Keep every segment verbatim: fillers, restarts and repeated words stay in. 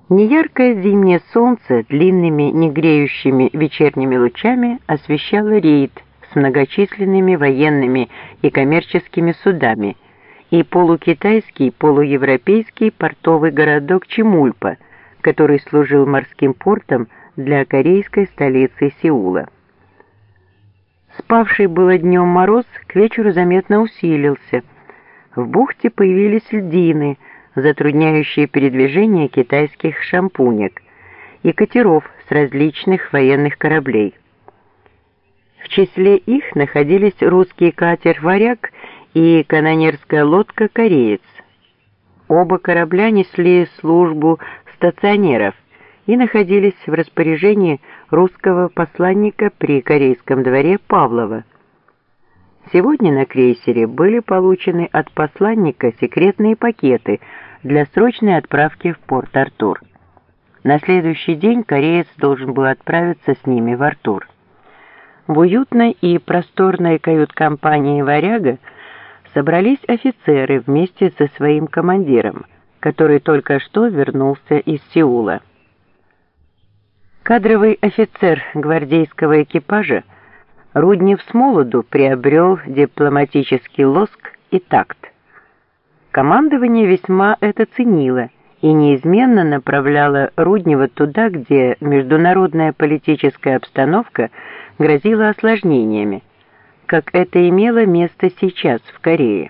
Неяркое зимнее солнце длинными негреющими вечерними лучами освещало рейд с многочисленными военными и коммерческими судами и полукитайский, полуевропейский портовый городок Чемульпа, который служил морским портом для корейской столицы Сеула. Спавший было днем мороз к вечеру заметно усилился. В бухте появились льдины, затрудняющие передвижение китайских шампунек и катеров с различных военных кораблей. В числе их находились русский катер «Варяг» и канонерская лодка «Кореец». Оба корабля несли службу стационеров и находились в распоряжении русского посланника при корейском дворе Павлова. Сегодня на крейсере были получены от посланника секретные пакеты для срочной отправки в Порт-Артур. На следующий день кореец должен был отправиться с ними в Артур. В уютной и просторной кают-компании «Варяга» собрались офицеры вместе со своим командиром, который только что вернулся из Сеула. Кадровый офицер гвардейского экипажа Руднев с молоду приобрел дипломатический лоск и такт. Командование весьма это ценило и неизменно направляло Руднева туда, где международная политическая обстановка грозила осложнениями, как это имело место сейчас в Корее.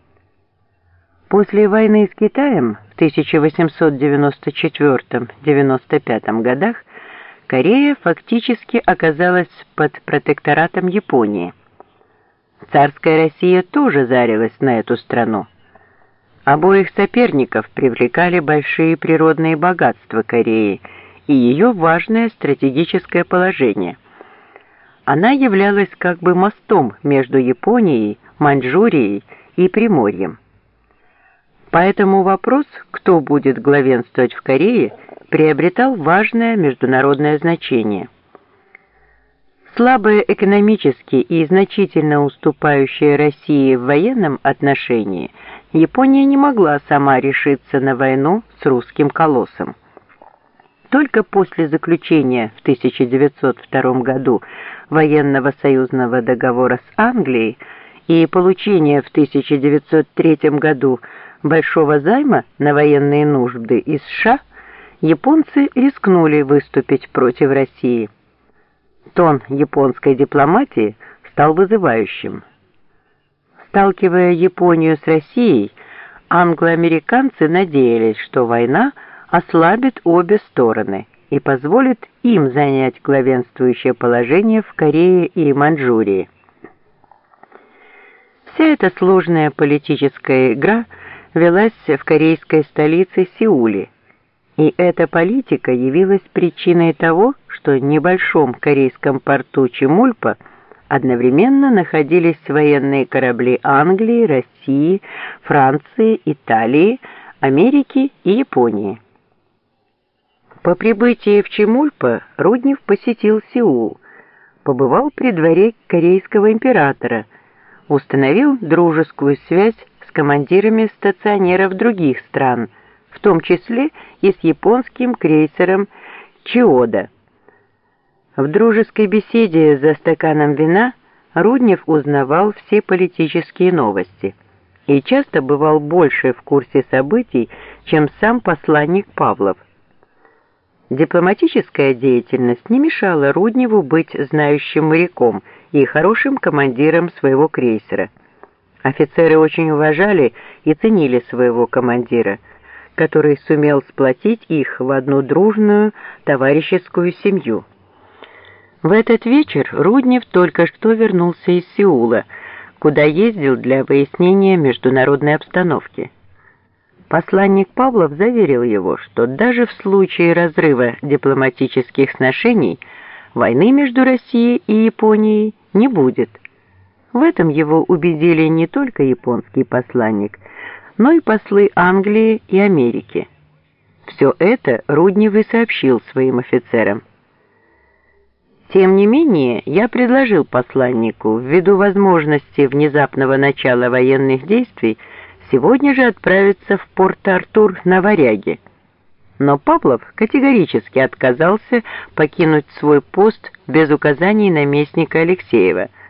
После войны с Китаем в тысяча восемьсот девяносто четвёртом — девяносто пятом годах Корея фактически оказалась под протекторатом Японии. Царская Россия тоже зарилась на эту страну. Обоих соперников привлекали большие природные богатства Кореи и ее важное стратегическое положение. Она являлась как бы мостом между Японией, Маньчжурией и Приморьем. Поэтому вопрос, кто будет главенствовать в Корее, приобретал важное международное значение. Слабая экономически и значительно уступающая России в военном отношении, Япония не могла сама решиться на войну с русским колоссом. Только после заключения в тысяча девятьсот втором году военного союзного договора с Англией и получения в тысяча девятьсот третьем году большого займа на военные нужды из США, японцы рискнули выступить против России. Тон японской дипломатии стал вызывающим. Сталкивая Японию с Россией, англо-американцы надеялись, что война ослабит обе стороны и позволит им занять главенствующее положение в Корее и Маньчжурии. Вся эта сложная политическая игра велась в корейской столице Сеуле, и эта политика явилась причиной того, что в небольшом корейском порту Чемульпа одновременно находились военные корабли Англии, России, Франции, Италии, Америки и Японии. По прибытии в Чемульпа Руднев посетил Сеул, побывал при дворе корейского императора, установил дружескую связь с командирами стационеров других стран, в том числе и с японским крейсером Чиода. В дружеской беседе за стаканом вина Руднев узнавал все политические новости и часто бывал больше в курсе событий, чем сам посланник Павлов. Дипломатическая деятельность не мешала Рудневу быть знающим моряком и хорошим командиром своего крейсера. Офицеры очень уважали и ценили своего командира, который сумел сплотить их в одну дружную товарищескую семью. В этот вечер Руднев только что вернулся из Сеула, куда ездил для выяснения международной обстановки. Посланник Павлов заверил его, что даже в случае разрыва дипломатических сношений войны между Россией и Японией не будет. В этом его убедили не только японский посланник, но и послы Англии и Америки. Все это Руднев и сообщил своим офицерам. Тем не менее, я предложил посланнику, ввиду возможности внезапного начала военных действий, сегодня же отправиться в Порт-Артур на «Варяге». Но Павлов категорически отказался покинуть свой пост без указаний наместника Алексеева,